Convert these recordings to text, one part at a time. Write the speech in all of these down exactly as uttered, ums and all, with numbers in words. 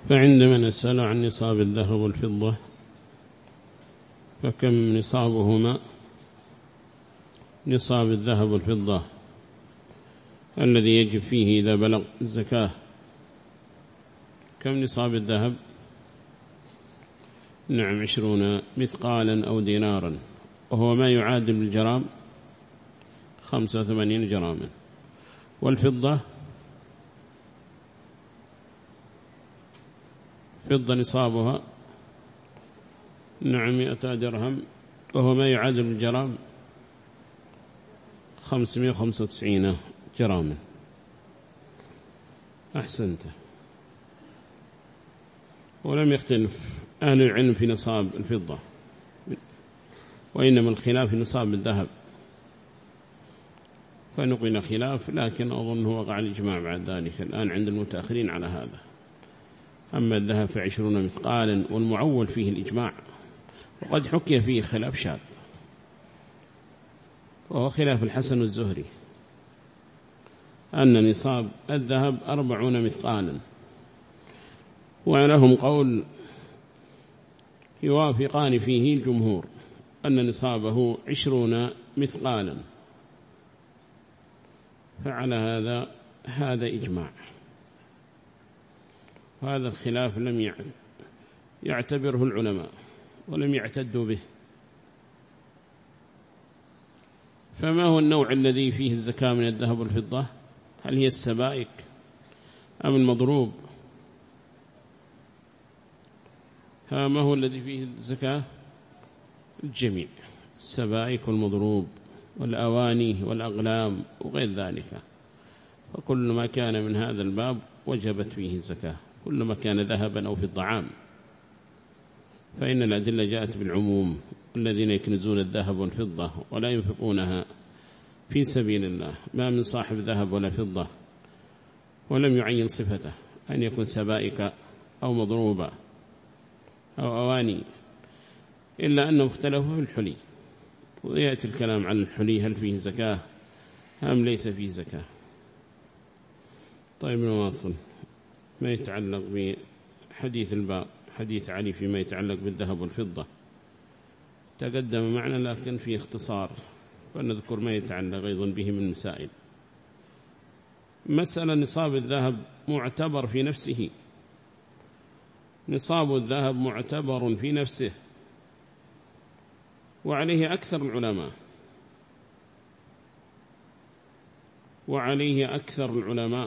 فعندما نسأل عن نصاب الذهب والفضة فكم نصابهما؟ نصاب الذهب والفضة الذي يجب فيه إذا بلغ الزكاة، كم نصاب الذهب؟ نعم عشرون مثقالا أو دينارا، وهو ما يعادل بالجرام خمسة وثمانين جراما. والفضة فضة نصابها نعم مئة درهم، وهو ما يعادل بالجرام خمسمائة وخمسة وتسعين جراما. أحسنت. ولم يختلف أهل العلم في نصاب الفضة، وإنما الخلاف في نصاب الذهب، فنقل خلاف، لكن أظن هو وقع الإجماع بعد ذلك الآن عند المتأخرين على هذا. أما الذهب فعشرون مثقالا، والمعول فيه الإجماع، وقد حكي فيه خلاف شاذ، وهو خلاف الحسن والزهري أن نصاب الذهب أربعون مثقالا، ولهم قول يوافقان فيه الجمهور أن نصابه عشرون مثقالا. فعلى هذا هذا إجماع، وهذا الخلاف لم يعتبره العلماء ولم يعتدوا به. فما هو النوع الذي فيه الزكاة من الذهب والفضة؟ هل هي السبائك أم المضروب؟ ما هو الذي فيه الزكاة؟ الجميع، السبائك والمضروب والأواني والأغلام وغير ذلك، فكل ما كان من هذا الباب وجبت فيه الزكاة، كل ما كان ذهبا أو في الطعام، فإن الأدلة جاءت بالعموم: الذين يكنزون الذهب والفضة ولا ينفقونها في سبيل الله ما من صاحب ذهب ولا فضة، ولم يعين صفته أن يكون سبائك أو مضروبة أو أواني، إلا أنه اختلفوا في الحلي، ويأتي الكلام عن الحلي هل فيه زكاة أم ليس فيه زكاة. طيب نواصل ما يتعلق بحديث الباب، حديث علي فيما يتعلق بالذهب والفضة تقدم معنا، لكن في اختصار، فنذكر ما يتعلق أيضا به من مسائل. مسألة نصاب الذهب معتبر في نفسه، نصاب الذهب معتبر في نفسه، وعليه أكثر العلماء وعليه أكثر العلماء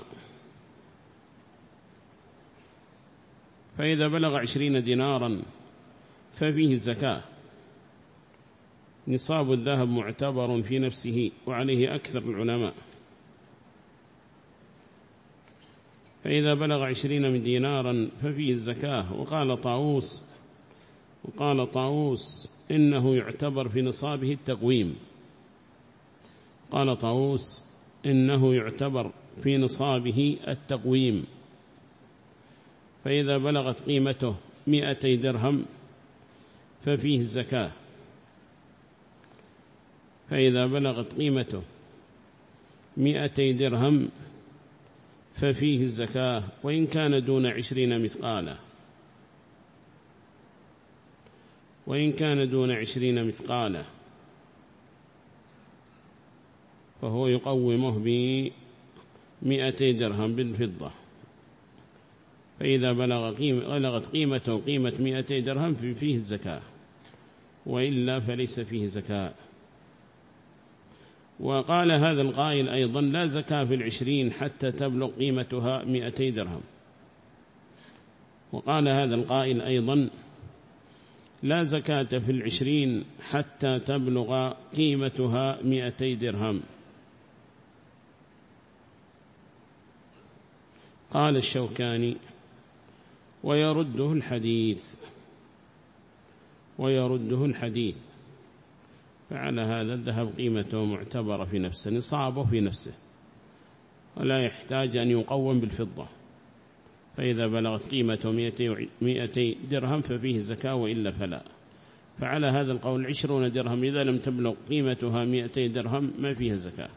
فإذا بلغ عشرين دينارا ففيه الزكاة. نصاب الذهب معتبر في نفسه وعليه أكثر العلماء، فإذا بلغ عشرين من دينارا ففيه الزكاة. وقال طاووس وقال طاووس إنه يعتبر في نصابه التقويم، قال طاووس إنه يعتبر في نصابه التقويم، فإذا بلغت قيمته مئتي درهم ففيه الزكاة، فإذا بلغت قيمته مئتي درهم ففيه الزكاة، وإن كان دون عشرين مثقالا وإن كان دون عشرين مثقالا فهو يقومه بمئتي درهم بالفضة، فإذا بلغ قيمة بلغت قيمته قيمة مئتي درهم فيه الزكاة، وإلا فليس فيه زكاة. وقال هذا القائل أيضا: لا زكاة في العشرين حتى تبلغ قيمتها مئتي درهم. وقال هذا القائل أيضا: لا زكاة في العشرين حتى تبلغ قيمتها مئتي درهم. قال الشوكاني: ويرده الحديث ويرده الحديث فعلى هذا الذهب قيمته معتبرة في نفسه، نصابه في نفسه، ولا يحتاج أن يقوم بالفضة، فإذا بلغت قيمته مئتي درهم ففيه زكاة، وإلا فلا. فعلى هذا القول عشرون درهم إذا لم تبلغ قيمتها مئتي درهم ما فيها زكاة،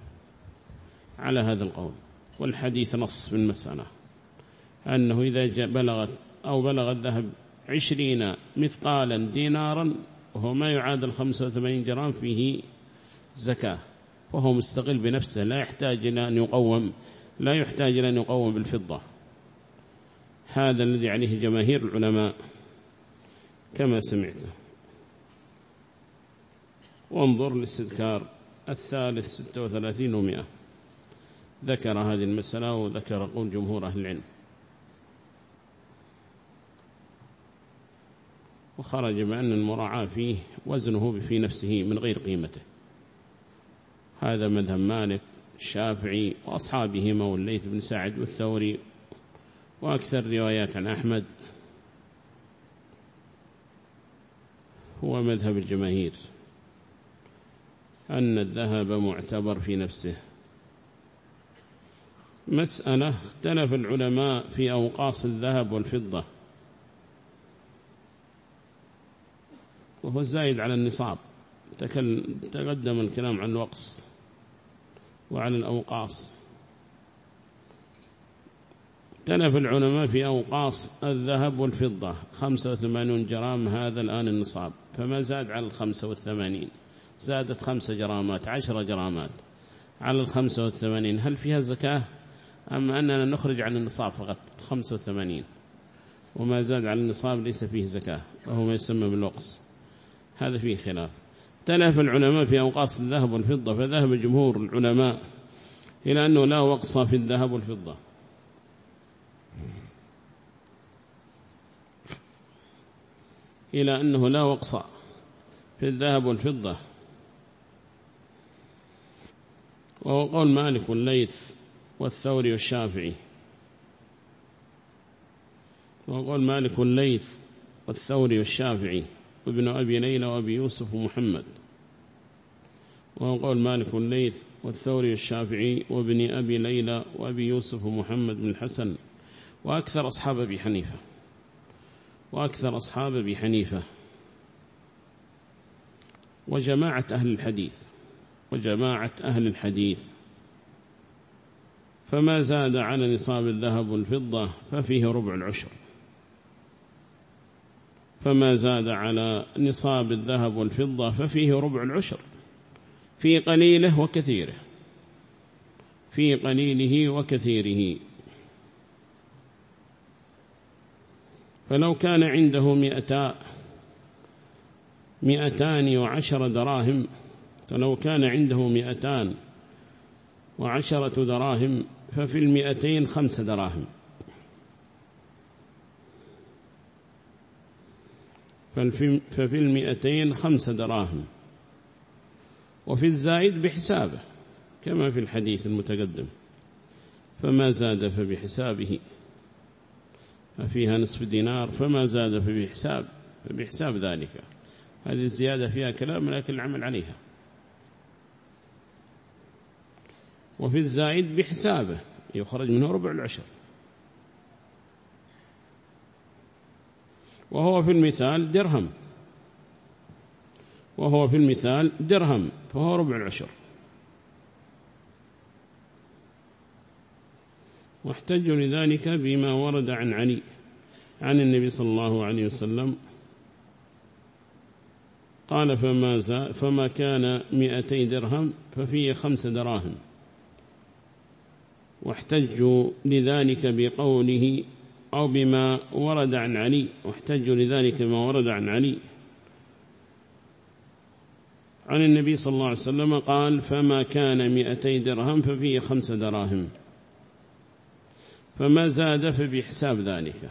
على هذا القول. والحديث نص في المسألة أنه إذا بلغت أو بلغ الذهب عشرين مثقالا دينارا وهو ما يعادل خمسة وثمانين جرام فيه زكاة، وهو مستقل بنفسه لا يحتاج إلى أن يقوم لا يحتاج إلى أن يقوم بالفضة. هذا الذي عليه جماهير العلماء كما سمعته. وانظر الاستذكار الثالث ستة وثلاثين ومئة ذكر هذه المسألة وذكر قول جمهور أهل العلم، وخرج بأن المراعاة فيه وزنه في نفسه من غير قيمته. هذا مذهب مالك الشافعي وأصحابهما والليث بن سعد والثوري وأكثر روايات عن أحمد، هو مذهب الجماهير أن الذهب معتبر في نفسه. مسألة اختلف العلماء في أوقاص الذهب والفضة، وهو الزايد على النصاب. تقدم الكلام عن الوقص وعن الأوقاص. اختلف العلماء في أوقاص الذهب والفضة. خمسة وثمانون جرام هذا الآن النصاب، فما زاد على الخمسة والثمانين، زادت خمسة جرامات عشر جرامات على الخمسة والثمانين، هل فيها زكاة أم أننا نخرج عن النصاب فقط خمسة وثمانين وما زاد على النصاب ليس فيه زكاة وهو ما يسمى بالوقص؟ هذا فيه خلاف. اختلف العلماء في أوقاص الذهب والفضة، فذهب جمهور العلماء إلى أنه لا وقص في الذهب والفضة، إلى أنه لا وقص في الذهب والفضة، وهو قول مالك والليث والثوري والشافعي، وهو قول مالك والليث والثوري والشافعي وابن أبي ليلى وأبي يوسف ومحمد، وهو قول مالك والليث والثوري والشافعي وابن أبي ليلى وأبي يوسف ومحمد بن الحسن وأكثر أصحاب أبي حنيفة وأكثر أصحاب أبي حنيفة وجماعة أهل الحديث وجماعة أهل الحديث. فما زاد على نصاب الذهب والفضة ففيه ربع العشر، فما زاد على نصاب الذهب والفضة ففيه ربع العشر، في قليله وكثيره، في قليله وكثيره. فلو كان عنده مئتا مئتان وعشر دراهم فلو كان عنده مئتان وعشرة دراهم ففي المئتين خمس دراهم، ففي المئتين خمس دراهم، وفي الزائد بحسابه كما في الحديث المتقدم، فما زاد فبحسابه، ففيها نصف دينار، فما زاد فبحساب فبحساب ذلك. هذه الزيادة فيها كلام لكن العمل عليها. وفي الزائد بحسابه يخرج منه ربع العشر، وهو في المثال درهم وهو في المثال درهم فهو ربع العشر. واحتجوا لذلك بما ورد عن علي عن النبي صلى الله عليه وسلم قال فما, فما كان مئتي درهم ففيه خمس دراهم. واحتجوا لذلك بقوله أو بما ورد عن علي واحتجوا لذلك بما ورد عن علي عن النبي صلى الله عليه وسلم قال فما كان مئتي درهم ففيه خمس دراهم، فما زاد فبحساب ذلك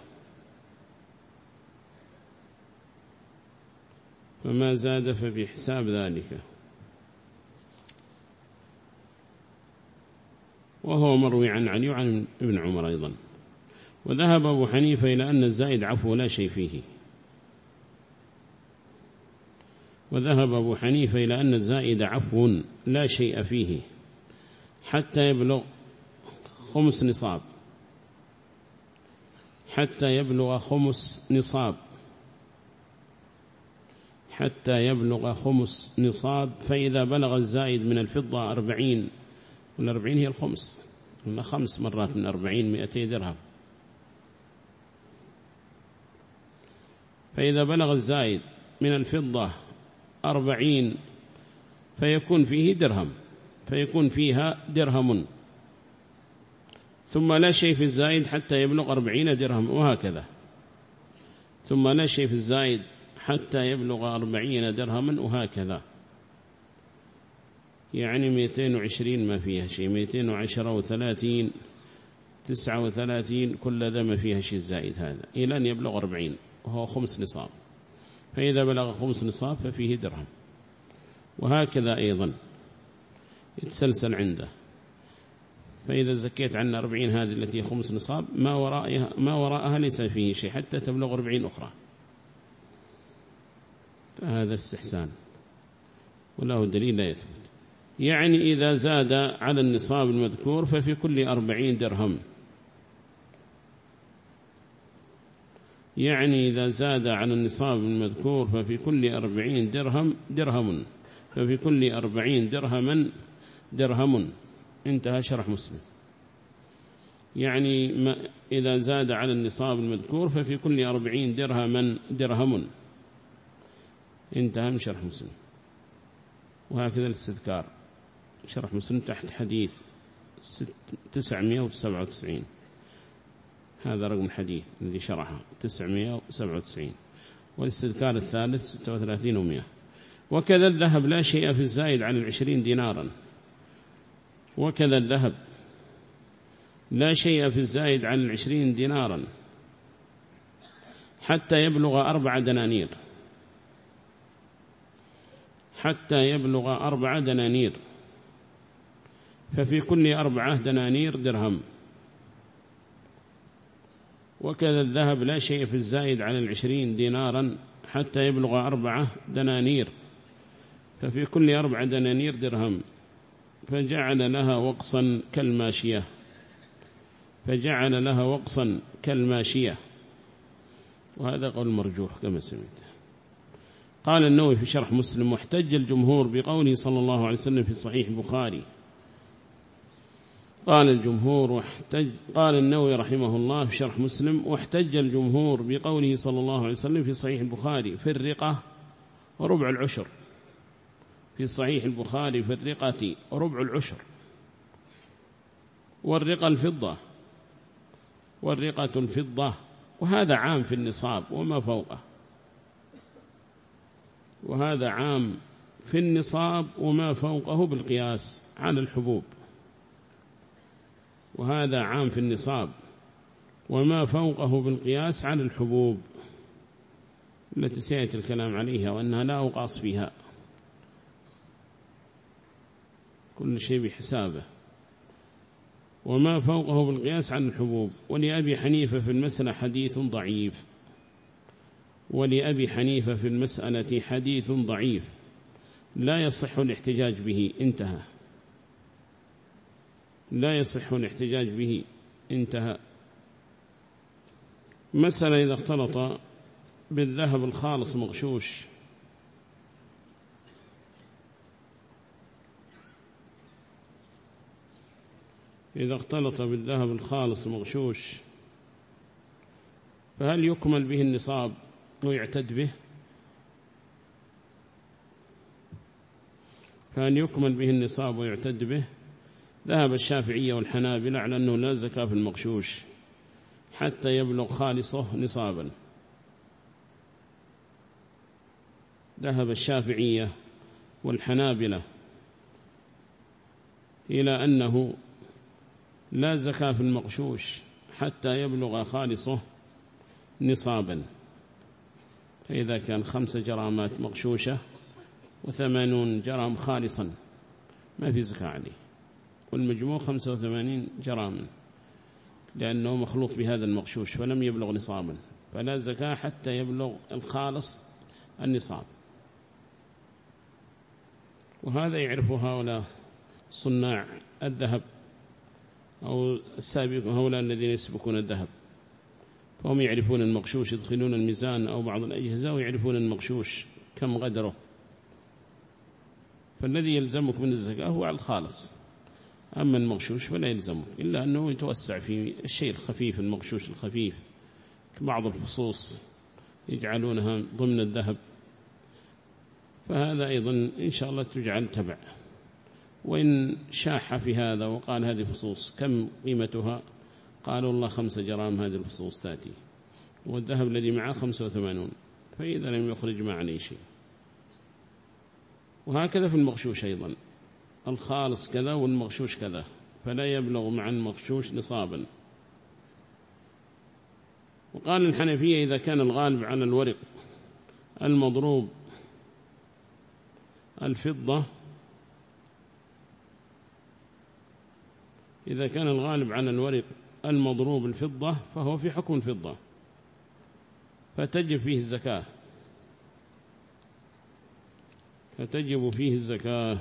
فما زاد فبحساب ذلك وهو مروي عن علي وعن ابن عمر أيضا. وذهب أبو حنيفة إلى أن الزائد عفو لا شيء فيه وذهب أبو حنيفة إلى أن الزائد عفو لا شيء فيه حتى يبلغ خمس نصاب حتى يبلغ خمس نصاب حتى يبلغ خمس نصاب فإذا بلغ الزائد من الفضة أربعين، والأربعين هي الخمس، قلنا خمس مرات من أربعين مئتي درهم، فإذا بلغ الزائد من الفضة أربعين فيكون فيه درهم، فيكون فيها درهم، ثم لا شيء في الزائد حتى يبلغ أربعين درهم، وهكذا، ثم لا شيء في الزائد حتى يبلغ أربعين درهما، وهكذا. يعني مئتين وعشرين ما فيها شيء، مئتين وعشرة وثلاثين، تسعة وثلاثين، كل ذا ما فيها شيء الزائد هذا، إلى أن يبلغ أربعين وهو خمس نصاب. فإذا بلغ خمس نصاب ففيه درهم، وهكذا أيضا يتسلسل عنده. فإذا زكيت عن أربعين هذه التي خمس نصاب، ما وراءها, ما وراءها ليس فيه شيء حتى تبلغ أربعين أخرى، فهذا استحسان وله دليل لا يثبت. يعني إذا زاد على النصاب المذكور ففي كل أربعين درهم، يعني إذا زاد على النصاب المذكور ففي كل أربعين درهم درهم، ففي كل أربعين درهما درهم. انتهى شرح مسلم. يعني ما إذا زاد على النصاب المذكور ففي كل أربعين درهما درهم. انتهى من شرح مسلم. وهكذا الاستذكار شرح مسلم تحت حديث تسعمائة وسبعة وتسعين، هذا رقم الحديث الذي شرحه تسعمائة وسبعة وتسعين. والاستذكار الثالث ستة وثلاثين ومئة. وكذا الذهب لا شيء في الزائد عن العشرين دينارا، وكذا الذهب لا شيء في الزائد عن العشرين دينارا حتى يبلغ أربع دنانير، حتى يبلغ أربع دنانير، ففي كل أربعة دنانير درهم. وكذا الذهب لا شيء في الزائد عن العشرين دينارا حتى يبلغ أربعة دنانير، ففي كل أربع دنانير درهم. فجعل لها وقصا كالماشية، فجعل لها وقصا كالماشية. وهذا قول مرجوح كما سمعت. قال النووي في شرح مسلم: واحتج الجمهور بقوله صلى الله عليه وسلم في صحيح البخاري. قال الجمهور واحتج قال النووي رحمه الله في شرح مسلم: واحتج الجمهور بقوله صلى الله عليه وسلم في صحيح البخاري في الرقة وربع العشر. في صحيح البخاري في الرقة ربع العشر، والرقة الفضة، والرقة الفضة، وهذا عام في النصاب وما فوقه، وهذا عام في النصاب وما فوقه بالقياس على الحبوب، وهذا عام في النصاب وما فوقه بالقياس على الحبوب التي سيأتي الكلام عليها، وأنها لا أوقاص فيها، كل شيء بحسابه، وما فوقه بالقياس عن الحبوب. ولأبي حنيفة في المسألة حديث ضعيف، ولأبي حنيفة في المسألة حديث ضعيف لا يصح الاحتجاج به. انتهى. لا يصح الاحتجاج به. انتهى. مسألة إذا اختلط بالذهب الخالص مغشوش، إذا اختلط بالذهب الخالص مغشوش فهل يكمل به النصاب ويعتد به؟ فهل يكمل به النصاب ويعتد به؟ ذهب الشافعية والحنابلة على أنه لا زكاة في المغشوش حتى يبلغ خالصه نصابا. ذهب الشافعية والحنابلة إلى أنه لا زكاة في المغشوش حتى يبلغ خالصه نصابا. فإذا كان خمس جرامات مغشوشة وثمانون جرام خالصا ما في زكاة عليه، والمجموع خمسة وثمانين جراما، لأنه مخلوط بهذا المغشوش فلم يبلغ نصابا، فلا زكاة حتى يبلغ الخالص النصاب. وهذا يعرف هؤلاء صناع الذهب أو السابقون، هؤلاء الذين يسبقون الذهب، فهم يعرفون المغشوش، يدخلون الميزان أو بعض الأجهزة ويعرفون المغشوش كم غدره. فالذي يلزمك من الزكاة هو على الخالص، أما المغشوش فلا يلزمك، إلا أنه يتوسع في الشيء الخفيف، المغشوش الخفيف كبعض الفصوص يجعلونها ضمن الذهب، فهذا أيضا إن شاء الله تجعل تبع. وإن شاح في هذا وقال هذه فصوص كم قيمتها، قالوا الله خمسة جرام هذه الفصوص تأتي، والذهب الذي معه خمسة وثمانون، فإذا لم يخرج معنا شيء. وهكذا في المغشوش أيضا، الخالص كذا والمغشوش كذا، فلا يبلغ مع المغشوش نصابا. وقال الحنفية إذا كان الغالب على الورق المضروب الفضة، إذا كان الغالب على الورق المضروب الفضة فهو في حكم الفضة، فتجب فيه الزكاة، فتجب فيه الزكاة.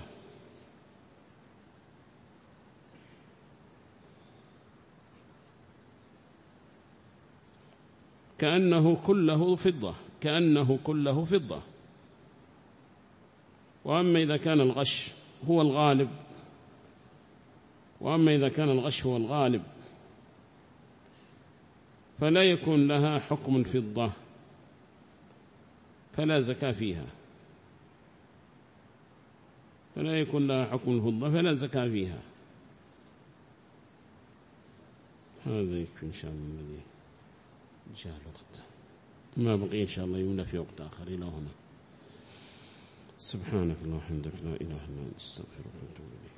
كأنه كله فضة، كأنه كله فضة. وأما إذا كان الغش هو الغالب وأما إذا كان الغش هو الغالب فلا يكون لها حكم الفضة، فلا زكاة فيها، فلا يكون لها حكم الفضة فلا زكاة فيها. هذا يكفي إن شاء الله، الذي جاء الوقت، ما بقي إن شاء الله يمنى في وقت آخر. إلى هنا، سبحانك اللهم وبحمدك، لا إله إلا أنت، استغفرك وأتوب إليك.